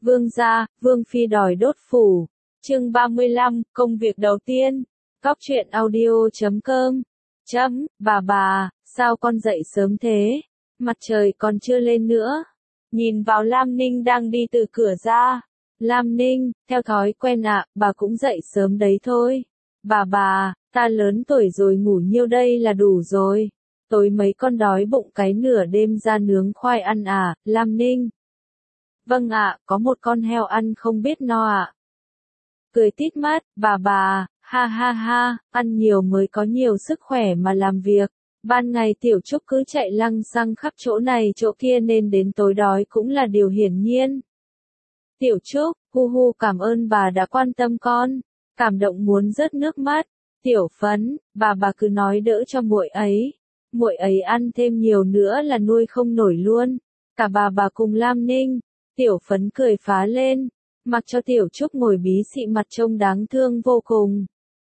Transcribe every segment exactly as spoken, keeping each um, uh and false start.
Vương gia, Vương phi đòi đốt phủ. Chương ba mươi lăm, công việc đầu tiên. Cóc truyện audio chấm com. Chấm, bà bà, sao con dậy sớm thế? Mặt trời còn chưa lên nữa. Nhìn vào Lam Ninh đang đi từ cửa ra. Lam Ninh, theo thói quen ạ, bà cũng dậy sớm đấy thôi. Bà bà, ta lớn tuổi rồi, ngủ nhiêu đây là đủ rồi. Tối mấy con đói bụng cái nửa đêm ra nướng khoai ăn à, Lam Ninh. Vâng ạ, có một con heo ăn không biết no ạ. Cười tít mắt, bà bà, ha ha ha, ăn nhiều mới có nhiều sức khỏe mà làm việc. Ban ngày Tiểu Trúc cứ chạy lăng xăng khắp chỗ này chỗ kia nên đến tối đói cũng là điều hiển nhiên. Tiểu Trúc, hu hu, cảm ơn bà đã quan tâm con. Cảm động muốn rớt nước mắt. Tiểu Phấn, bà bà cứ nói đỡ cho muội ấy. Muội ấy ăn thêm nhiều nữa là nuôi không nổi luôn. Cả bà bà cùng Lam Ninh. Tiểu Phấn cười phá lên. Mặc cho Tiểu Trúc ngồi bí xị mặt trông đáng thương vô cùng.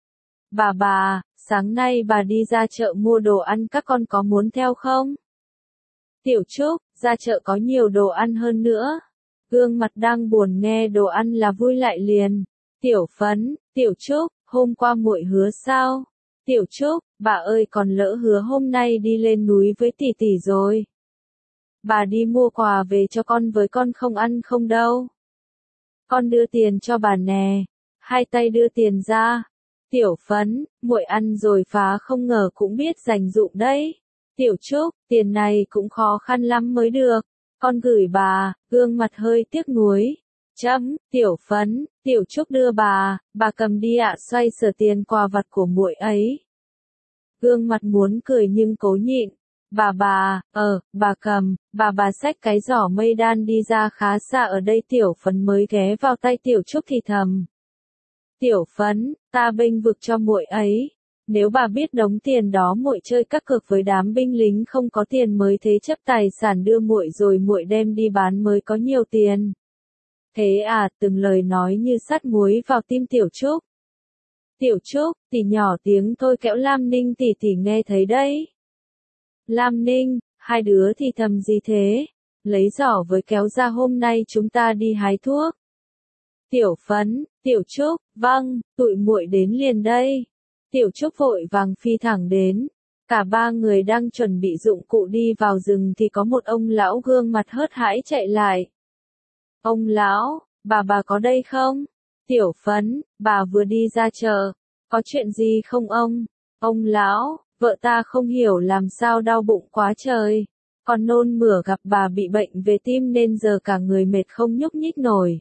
Bà bà, sáng nay bà đi ra chợ mua đồ ăn, các con có muốn theo không? Tiểu Trúc, ra chợ có nhiều đồ ăn hơn nữa. Gương mặt đang buồn nghe đồ ăn là vui lại liền. Tiểu Phấn, Tiểu Trúc, hôm qua muội hứa sao? Tiểu Trúc, bà ơi, còn lỡ hứa hôm nay đi lên núi với tỷ tỷ rồi. Bà đi mua quà về cho con với, con không ăn không đâu. Con đưa tiền cho bà nè. Hai tay đưa tiền ra. Tiểu Phấn, muội ăn rồi phá, không ngờ cũng biết dành dụm đấy. Tiểu Trúc, tiền này cũng khó khăn lắm mới được. Con gửi bà, gương mặt hơi tiếc nuối. Chấm, Tiểu Phấn, Tiểu Trúc đưa bà, bà cầm đi ạ, xoay sở tiền quà vặt của muội ấy. Gương mặt muốn cười nhưng cố nhịn. Bà bà, ờ, bà cầm, bà bà xách cái giỏ mây đan đi ra khá xa ở đây. Tiểu Phấn mới ghé vào tay Tiểu Trúc thì thầm. Tiểu Phấn, ta bênh vực cho muội ấy. Nếu bà biết đống tiền đó muội chơi các cược với đám binh lính không có tiền mới thế chấp tài sản đưa muội rồi muội đem đi bán mới có nhiều tiền. Thế à, từng lời nói như sắt muối vào tim Tiểu Trúc. Tiểu Trúc, tỷ nhỏ tiếng thôi kẽo Lam Ninh, tỷ tỷ nghe thấy đấy. Lam Ninh, hai đứa thì thầm gì thế? Lấy giỏ với kéo ra, hôm nay chúng ta đi hái thuốc. Tiểu Phấn, Tiểu Trúc, vâng, tụi muội đến liền đây. Tiểu Trúc vội vàng phi thẳng đến. Cả ba người đang chuẩn bị dụng cụ đi vào rừng thì có một ông lão gương mặt hớt hãi chạy lại. Ông lão, bà bà có đây không? Tiểu Phấn, bà vừa đi ra chợ. Có chuyện gì không ông? Ông lão, vợ ta không hiểu làm sao đau bụng quá trời. Còn nôn mửa, gặp bà bị bệnh về tim nên giờ cả người mệt không nhúc nhích nổi.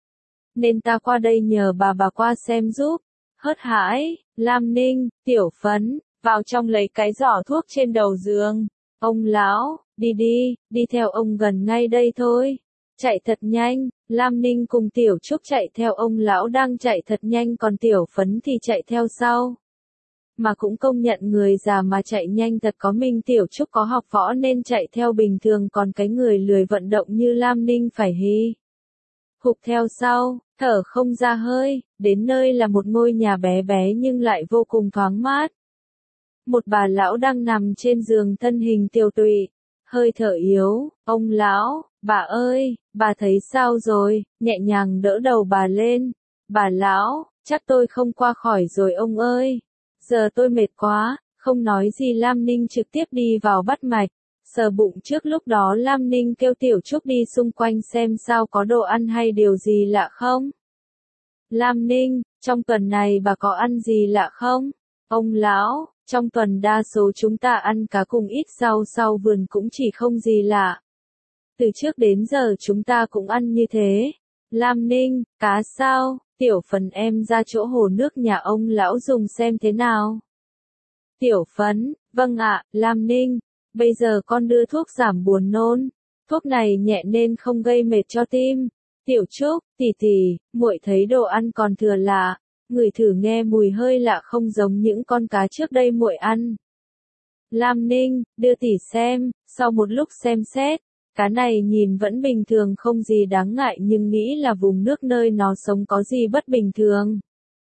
Nên ta qua đây nhờ bà bà qua xem giúp. Hớt hãi, Lam Ninh, Tiểu Phấn, vào trong lấy cái giỏ thuốc trên đầu giường. Ông lão, đi đi, đi theo ông gần ngay đây thôi. Chạy thật nhanh, Lam Ninh cùng Tiểu Trúc chạy theo ông lão đang chạy thật nhanh, còn Tiểu Phấn thì chạy theo sau. Mà cũng công nhận người già mà chạy nhanh thật có mình. Tiểu Trúc có học võ nên chạy theo bình thường, còn cái người lười vận động như Lam Ninh phải hí hục theo sau, thở không ra hơi. Đến nơi là một ngôi nhà bé bé nhưng lại vô cùng thoáng mát. Một bà lão đang nằm trên giường, thân hình tiều tụy, hơi thở yếu. Ông lão, bà ơi, bà thấy sao rồi? Nhẹ nhàng đỡ đầu bà lên. Bà lão, chắc tôi không qua khỏi rồi ông ơi. Giờ tôi mệt quá, không nói gì. Lam Ninh trực tiếp đi vào bắt mạch, sờ bụng trước. Lúc đó Lam Ninh kêu Tiểu Trúc đi xung quanh xem sao có đồ ăn hay điều gì lạ không. Lam Ninh, trong tuần này bà có ăn gì lạ không? Ông lão, trong tuần đa số chúng ta ăn cá cùng ít rau, sau vườn cũng chỉ không gì lạ. Từ trước đến giờ chúng ta cũng ăn như thế. Lam Ninh, cá sao? Tiểu Phấn, em ra chỗ hồ nước nhà ông lão dùng xem thế nào. Tiểu Phấn, vâng ạ. Lam Ninh, bây giờ con đưa thuốc giảm buồn nôn. Thuốc này nhẹ nên không gây mệt cho tim. Tiểu Trúc, tỷ tỷ, muội thấy đồ ăn còn thừa lạ. Ngửi thử nghe mùi hơi lạ, không giống những con cá trước đây muội ăn. Lam Ninh, đưa tỷ xem. Sau một lúc xem xét, cá này nhìn vẫn bình thường, không gì đáng ngại, nhưng nghĩ là vùng nước nơi nó sống có gì bất bình thường.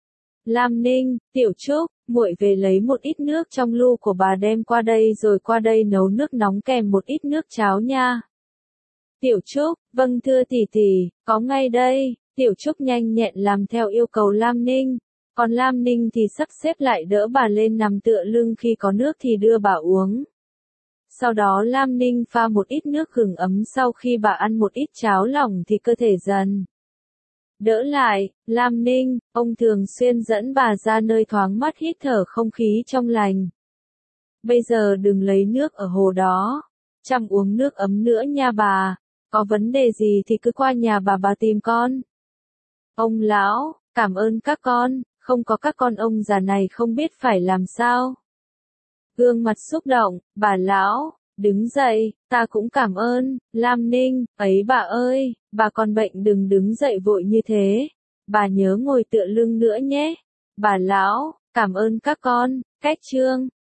Lam Ninh, Tiểu Trúc, muội về lấy một ít nước trong lu của bà đem qua đây, rồi qua đây nấu nước nóng kèm một ít nước cháo nha. Tiểu Trúc, vâng thưa tỷ tỷ, có ngay đây. Tiểu Trúc nhanh nhẹn làm theo yêu cầu Lam Ninh. Còn Lam Ninh thì sắp xếp lại đỡ bà lên nằm tựa lưng, khi có nước thì đưa bà uống. Sau đó Lam Ninh pha một ít nước gừng ấm, sau khi bà ăn một ít cháo lỏng thì cơ thể dần đỡ lại. Lam Ninh, ông thường xuyên dẫn bà ra nơi thoáng mát hít thở không khí trong lành. Bây giờ đừng lấy nước ở hồ đó. Chăm uống nước ấm nữa nha bà. Có vấn đề gì thì cứ qua nhà bà bà tìm con. Ông lão, cảm ơn các con, không có các con ông già này không biết phải làm sao. Gương mặt xúc động, bà lão, đứng dậy, ta cũng cảm ơn. Lam Ninh, ấy bà ơi, bà còn bệnh đừng đứng dậy vội như thế. Bà nhớ ngồi tựa lưng nữa nhé. Bà lão, cảm ơn các con. Cách chương